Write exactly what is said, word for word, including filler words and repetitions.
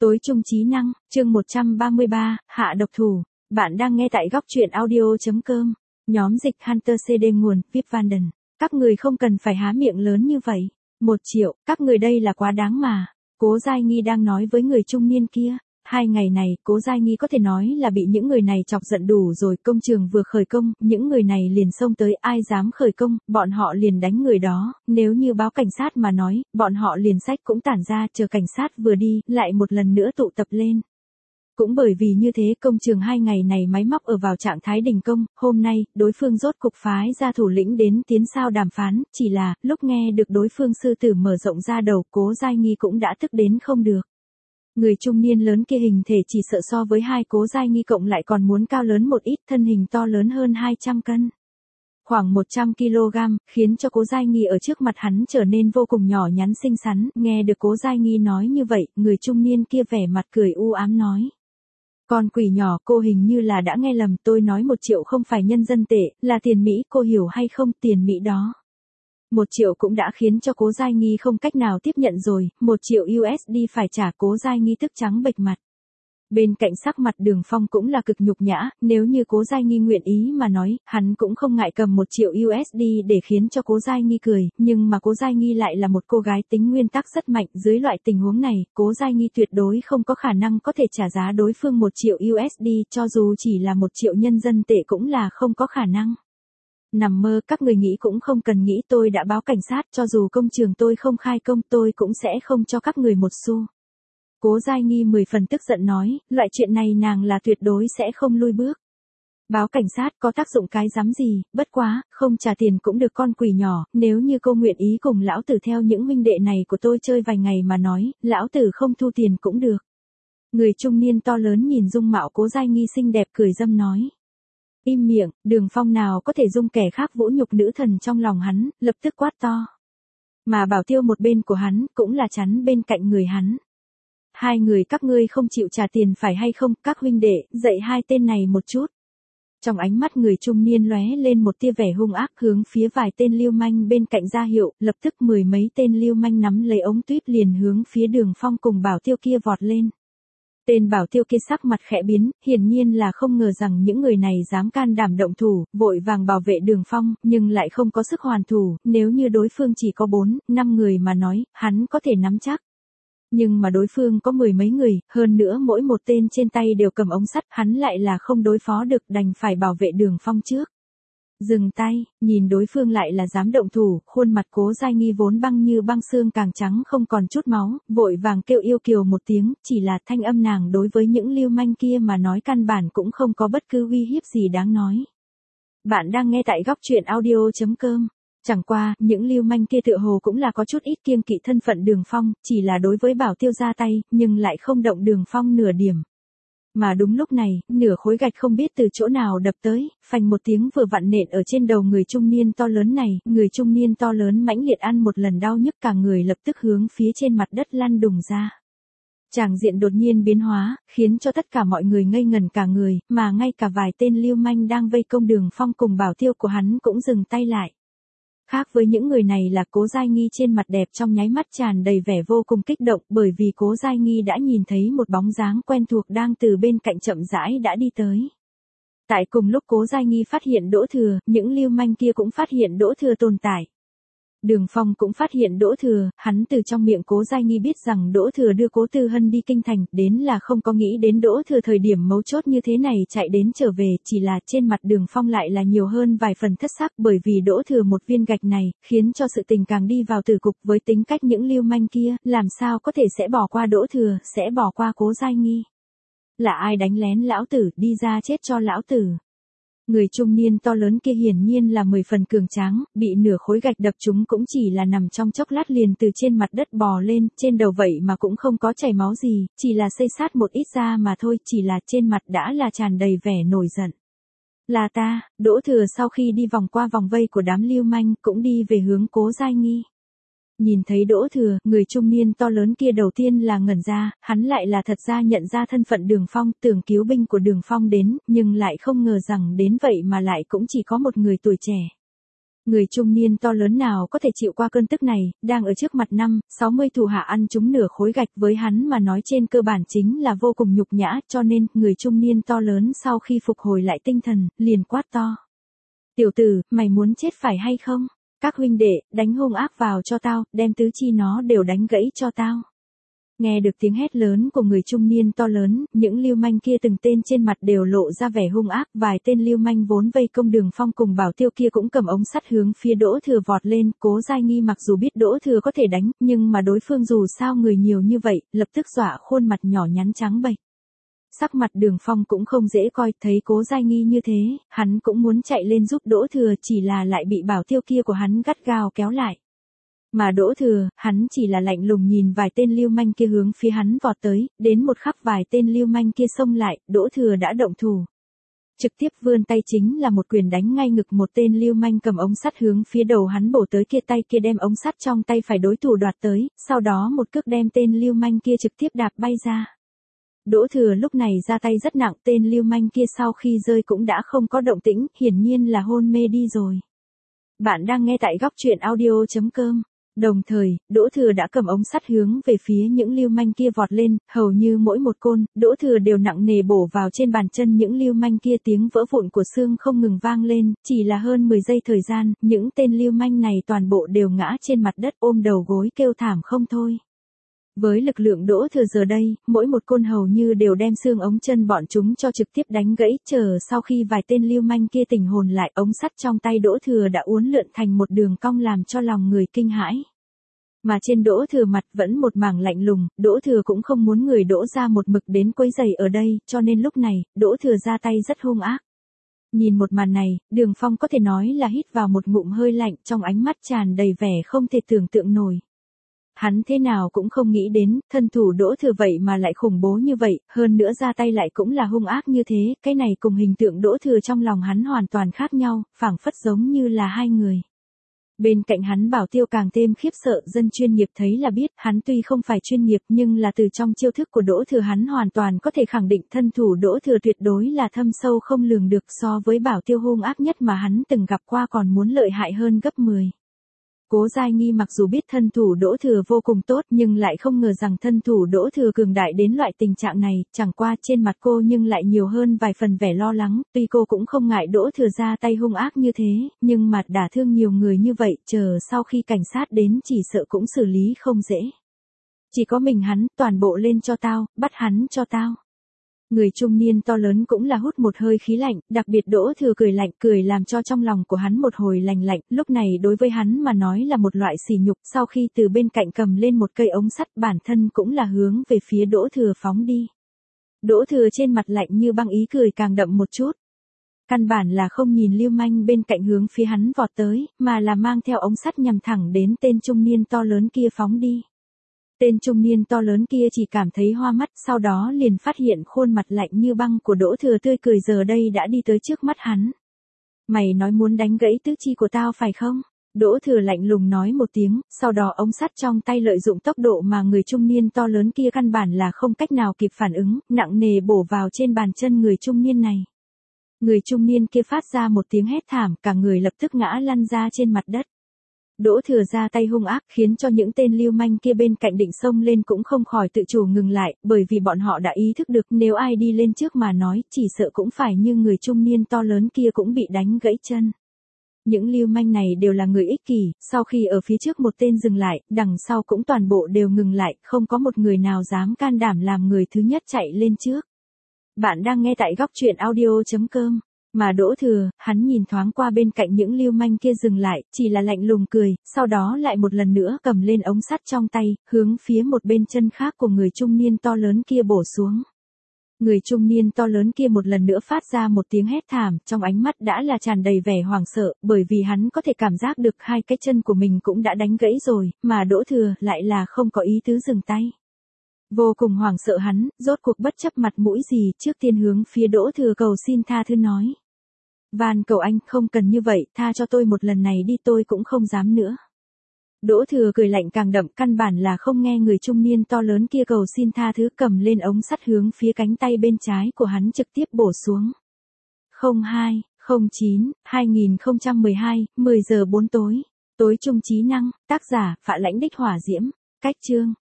Tối trung trí năng, chương một trăm ba mươi ba, hạ độc thủ. Bạn đang nghe tại góc truyện audio.com. Nhóm dịch Hunter xê đê nguồn, Vip Vanden. Các người không cần phải há miệng lớn như vậy. Một triệu, các người đây là quá đáng mà. Cố Giai Nghi đang nói với người trung niên kia. Hai ngày này, Cố Giai Nghi có thể nói là bị những người này chọc giận đủ rồi. Công trường vừa khởi công, những người này liền xông tới, ai dám khởi công, bọn họ liền đánh người đó. Nếu như báo cảnh sát mà nói, bọn họ liền xách cũng tản ra, chờ cảnh sát vừa đi, lại một lần nữa tụ tập lên. Cũng bởi vì như thế, công trường hai ngày này máy móc ở vào trạng thái đình công. Hôm nay, đối phương rốt cục phái ra thủ lĩnh đến tiến sao đàm phán. Chỉ là, lúc nghe được đối phương sư tử mở rộng ra đầu, Cố Giai Nghi cũng đã tức đến không được. Người trung niên lớn kia hình thể chỉ sợ so với hai Cố Giai Nghi cộng lại còn muốn cao lớn một ít, thân hình to lớn hơn hai trăm cân. Khoảng một trăm ki lô gam, khiến cho Cố Giai Nghi ở trước mặt hắn trở nên vô cùng nhỏ nhắn xinh xắn. Nghe được Cố Giai Nghi nói như vậy, người trung niên kia vẻ mặt cười u ám nói. Con quỷ nhỏ, cô hình như là đã nghe lầm, tôi nói một triệu không phải nhân dân tệ, là tiền Mỹ, cô hiểu hay không, tiền Mỹ đó. Một triệu cũng đã khiến cho Cố Giai Nghi không cách nào tiếp nhận rồi, một triệu u ét đê phải trả. Cố Giai Nghi tức trắng bệch mặt. Bên cạnh sắc mặt Đường Phong cũng là cực nhục nhã, nếu như Cố Giai Nghi nguyện ý mà nói, hắn cũng không ngại cầm một triệu u ét đê để khiến cho Cố Giai Nghi cười, nhưng mà Cố Giai Nghi lại là một cô gái tính nguyên tắc rất mạnh, dưới loại tình huống này, Cố Giai Nghi tuyệt đối không có khả năng có thể trả giá đối phương một triệu u ét đê, cho dù chỉ là một triệu nhân dân tệ cũng là không có khả năng. Nằm mơ, các người nghĩ cũng không cần nghĩ, tôi đã báo cảnh sát, cho dù công trường tôi không khai công tôi cũng sẽ không cho các người một xu. Cố Giai Nghi mười phần tức giận nói, loại chuyện này nàng là tuyệt đối sẽ không lui bước. Báo cảnh sát có tác dụng cái rắm gì, bất quá, không trả tiền cũng được con quỷ nhỏ, nếu như cô nguyện ý cùng lão tử theo những huynh đệ này của tôi chơi vài ngày mà nói, lão tử không thu tiền cũng được. Người trung niên to lớn nhìn dung mạo Cố Giai Nghi xinh đẹp cười dâm nói. Im miệng, Đường Phong nào có thể dung kẻ khác vũ nhục nữ thần trong lòng hắn, lập tức quát to. Mà Bảo Tiêu một bên của hắn, cũng là chắn bên cạnh người hắn. Hai người các ngươi không chịu trả tiền phải hay không, các huynh đệ, dạy hai tên này một chút. Trong ánh mắt người trung niên lóe lên một tia vẻ hung ác hướng phía vài tên lưu manh bên cạnh ra hiệu, lập tức mười mấy tên lưu manh nắm lấy ống tuyếp liền hướng phía Đường Phong cùng Bảo Tiêu kia vọt lên. Tên Bảo Tiêu kia sắc mặt khẽ biến, hiển nhiên là không ngờ rằng những người này dám can đảm động thủ, vội vàng bảo vệ Đường Phong, nhưng lại không có sức hoàn thủ, nếu như đối phương chỉ có bốn, năm người mà nói, hắn có thể nắm chắc. Nhưng mà đối phương có mười mấy người, hơn nữa mỗi một tên trên tay đều cầm ống sắt, hắn lại là không đối phó được, đành phải bảo vệ Đường Phong trước. Dừng tay, nhìn đối phương lại là dám động thủ, khuôn mặt Cố Giai Nghi vốn băng như băng xương càng trắng không còn chút máu, vội vàng kêu yêu kiều một tiếng, chỉ là thanh âm nàng đối với những lưu manh kia mà nói căn bản cũng không có bất cứ uy hiếp gì đáng nói. Bạn đang nghe tại góc truyện audio.com. Chẳng qua, những lưu manh kia tựa hồ cũng là có chút ít kiêng kỵ thân phận Đường Phong, chỉ là đối với Bảo Tiêu ra tay, nhưng lại không động Đường Phong nửa điểm. Mà đúng lúc này, nửa khối gạch không biết từ chỗ nào đập tới, phành một tiếng vừa vặn nện ở trên đầu người trung niên to lớn này, người trung niên to lớn mãnh liệt ăn một lần đau nhức cả người lập tức hướng phía trên mặt đất lăn đùng ra. Tràng diện đột nhiên biến hóa, khiến cho tất cả mọi người ngây ngẩn cả người, mà ngay cả vài tên lưu manh đang vây công Đường Phong cùng Bảo Tiêu của hắn cũng dừng tay lại. Khác với những người này là Cố Giai Nghi trên mặt đẹp trong nháy mắt tràn đầy vẻ vô cùng kích động, bởi vì Cố Giai Nghi đã nhìn thấy một bóng dáng quen thuộc đang từ bên cạnh chậm rãi đã đi tới. Tại cùng lúc Cố Giai Nghi phát hiện Đỗ Thừa, những lưu manh kia cũng phát hiện Đỗ Thừa tồn tại. Đường Phong cũng phát hiện Đỗ Thừa, hắn từ trong miệng Cố Giai Nghi biết rằng Đỗ Thừa đưa Cố Tư Hân đi kinh thành, đến là không có nghĩ đến Đỗ Thừa thời điểm mấu chốt như thế này chạy đến trở về, chỉ là trên mặt Đường Phong lại là nhiều hơn vài phần thất sắc, bởi vì Đỗ Thừa một viên gạch này, khiến cho sự tình càng đi vào tử cục. Với tính cách những lưu manh kia, làm sao có thể sẽ bỏ qua Đỗ Thừa, sẽ bỏ qua Cố Giai Nghi. Là ai đánh lén lão tử, đi ra chết cho lão tử. Người trung niên to lớn kia hiển nhiên là mười phần cường tráng, bị nửa khối gạch đập trúng cũng chỉ là nằm trong chốc lát liền từ trên mặt đất bò lên, trên đầu vậy mà cũng không có chảy máu gì, chỉ là xây sát một ít da mà thôi, chỉ là trên mặt đã là tràn đầy vẻ nổi giận. Là ta, Đỗ Thừa sau khi đi vòng qua vòng vây của đám lưu manh, cũng đi về hướng Cố Giai Nghi. Nhìn thấy Đỗ Thừa, người trung niên to lớn kia đầu tiên là ngẩn ra, hắn lại là thật ra nhận ra thân phận Đường Phong, tưởng cứu binh của Đường Phong đến, nhưng lại không ngờ rằng đến vậy mà lại cũng chỉ có một người tuổi trẻ. Người trung niên to lớn nào có thể chịu qua cơn tức này, đang ở trước mặt năm, sáu mươi thủ hạ ăn trúng nửa khối gạch với hắn mà nói trên cơ bản chính là vô cùng nhục nhã, cho nên, người trung niên to lớn sau khi phục hồi lại tinh thần, liền quát to. Tiểu tử, mày muốn chết phải hay không? Các huynh đệ, đánh hung ác vào cho tao, đem tứ chi nó đều đánh gãy cho tao. Nghe được tiếng hét lớn của người trung niên to lớn, những lưu manh kia từng tên trên mặt đều lộ ra vẻ hung ác, vài tên lưu manh vốn vây công Đường Phong cùng Bảo Tiêu kia cũng cầm ống sắt hướng phía Đỗ Thừa vọt lên, Cố Giai Nghi mặc dù biết Đỗ Thừa có thể đánh, nhưng mà đối phương dù sao người nhiều như vậy, lập tức dọa khuôn mặt nhỏ nhắn trắng bệch. Sắc mặt Đường Phong cũng không dễ coi, thấy Cố Giai Nghi như thế, hắn cũng muốn chạy lên giúp Đỗ Thừa, chỉ là lại bị Bảo Tiêu kia của hắn gắt gao kéo lại. Mà Đỗ Thừa, hắn chỉ là lạnh lùng nhìn vài tên lưu manh kia hướng phía hắn vọt tới, đến một khắc vài tên lưu manh kia xông lại, Đỗ Thừa đã động thủ. Trực tiếp vươn tay chính là một quyền đánh ngay ngực một tên lưu manh cầm ống sắt hướng phía đầu hắn bổ tới, kia tay kia đem ống sắt trong tay phải đối thủ đoạt tới, sau đó một cước đem tên lưu manh kia trực tiếp đạp bay ra. Đỗ Thừa lúc này ra tay rất nặng, tên lưu manh kia sau khi rơi cũng đã không có động tĩnh, hiển nhiên là hôn mê đi rồi. Bạn đang nghe tại góc truyện audio chấm com. Đồng thời, Đỗ Thừa đã cầm ống sắt hướng về phía những lưu manh kia vọt lên, hầu như mỗi một côn, Đỗ Thừa đều nặng nề bổ vào trên bàn chân những lưu manh kia, tiếng vỡ vụn của xương không ngừng vang lên, chỉ là hơn mười giây thời gian, những tên lưu manh này toàn bộ đều ngã trên mặt đất ôm đầu gối kêu thảm không thôi. Với lực lượng Đỗ Thừa giờ đây, mỗi một côn hầu như đều đem xương ống chân bọn chúng cho trực tiếp đánh gãy, chờ sau khi vài tên lưu manh kia tỉnh hồn lại, ống sắt trong tay Đỗ Thừa đã uốn lượn thành một đường cong làm cho lòng người kinh hãi. Mà trên Đỗ Thừa mặt vẫn một mảng lạnh lùng, Đỗ Thừa cũng không muốn người Đỗ ra một mực đến quấy rầy ở đây, cho nên lúc này, Đỗ Thừa ra tay rất hung ác. Nhìn một màn này, Đường Phong có thể nói là hít vào một ngụm hơi lạnh, trong ánh mắt tràn đầy vẻ không thể tưởng tượng nổi. Hắn thế nào cũng không nghĩ đến, thân thủ Đỗ Thừa vậy mà lại khủng bố như vậy, hơn nữa ra tay lại cũng là hung ác như thế, cái này cùng hình tượng Đỗ Thừa trong lòng hắn hoàn toàn khác nhau, phảng phất giống như là hai người. Bên cạnh hắn Bảo Tiêu càng thêm khiếp sợ, dân chuyên nghiệp thấy là biết, hắn tuy không phải chuyên nghiệp nhưng là từ trong chiêu thức của Đỗ Thừa hắn hoàn toàn có thể khẳng định thân thủ Đỗ Thừa tuyệt đối là thâm sâu không lường được, so với Bảo Tiêu hung ác nhất mà hắn từng gặp qua còn muốn lợi hại hơn gấp mười. Cố Giai Nghi mặc dù biết thân thủ Đỗ Thừa vô cùng tốt nhưng lại không ngờ rằng thân thủ Đỗ Thừa cường đại đến loại tình trạng này, chẳng qua trên mặt cô nhưng lại nhiều hơn vài phần vẻ lo lắng, tuy cô cũng không ngại Đỗ Thừa ra tay hung ác như thế, nhưng mà đả thương nhiều người như vậy, chờ sau khi cảnh sát đến chỉ sợ cũng xử lý không dễ. Chỉ có mình hắn, toàn bộ lên cho tao, bắt hắn cho tao. Người trung niên to lớn cũng là hút một hơi khí lạnh, đặc biệt Đỗ Thừa cười lạnh, cười làm cho trong lòng của hắn một hồi lành lạnh, lúc này đối với hắn mà nói là một loại sỉ nhục, sau khi từ bên cạnh cầm lên một cây ống sắt bản thân cũng là hướng về phía Đỗ Thừa phóng đi. Đỗ Thừa trên mặt lạnh như băng, ý cười càng đậm một chút. Căn bản là không nhìn lưu manh bên cạnh hướng phía hắn vọt tới, mà là mang theo ống sắt nhằm thẳng đến tên trung niên to lớn kia phóng đi. Tên trung niên to lớn kia chỉ cảm thấy hoa mắt, sau đó liền phát hiện khuôn mặt lạnh như băng của Đỗ Thừa tươi cười giờ đây đã đi tới trước mắt hắn. Mày nói muốn đánh gãy tứ chi của tao phải không? Đỗ Thừa lạnh lùng nói một tiếng, sau đó ống sắt trong tay lợi dụng tốc độ mà người trung niên to lớn kia căn bản là không cách nào kịp phản ứng, nặng nề bổ vào trên bàn chân người trung niên này. Người trung niên kia phát ra một tiếng hét thảm, cả người lập tức ngã lăn ra trên mặt đất. Đỗ Thừa ra tay hung ác khiến cho những tên lưu manh kia bên cạnh định xông lên cũng không khỏi tự chủ ngừng lại, bởi vì bọn họ đã ý thức được nếu ai đi lên trước mà nói, chỉ sợ cũng phải như người trung niên to lớn kia cũng bị đánh gãy chân. Những lưu manh này đều là người ích kỷ, sau khi ở phía trước một tên dừng lại, đằng sau cũng toàn bộ đều ngừng lại, không có một người nào dám can đảm làm người thứ nhất chạy lên trước. Bạn đang nghe tại góc truyện audio chấm com. Mà Đỗ Thừa, hắn nhìn thoáng qua bên cạnh những lưu manh kia dừng lại, chỉ là lạnh lùng cười, sau đó lại một lần nữa cầm lên ống sắt trong tay, hướng phía một bên chân khác của người trung niên to lớn kia bổ xuống. Người trung niên to lớn kia một lần nữa phát ra một tiếng hét thảm, trong ánh mắt đã là tràn đầy vẻ hoảng sợ, bởi vì hắn có thể cảm giác được hai cái chân của mình cũng đã đánh gãy rồi, mà Đỗ Thừa lại là không có ý tứ dừng tay. Vô cùng hoảng sợ hắn, rốt cuộc bất chấp mặt mũi gì, trước tiên hướng phía Đỗ Thừa cầu xin tha thứ nói. Van cầu anh, không cần như vậy, tha cho tôi một lần này đi, tôi cũng không dám nữa. Đỗ Thừa cười lạnh càng đậm, căn bản là không nghe người trung niên to lớn kia cầu xin tha thứ, cầm lên ống sắt hướng phía cánh tay bên trái của hắn trực tiếp bổ xuống. Không hai, không chín hai không một hai, mười giờ bốn tối. Tối trung trí năng, tác giả, Phạ Lãnh Đích Hỏa Diễm, cách chương.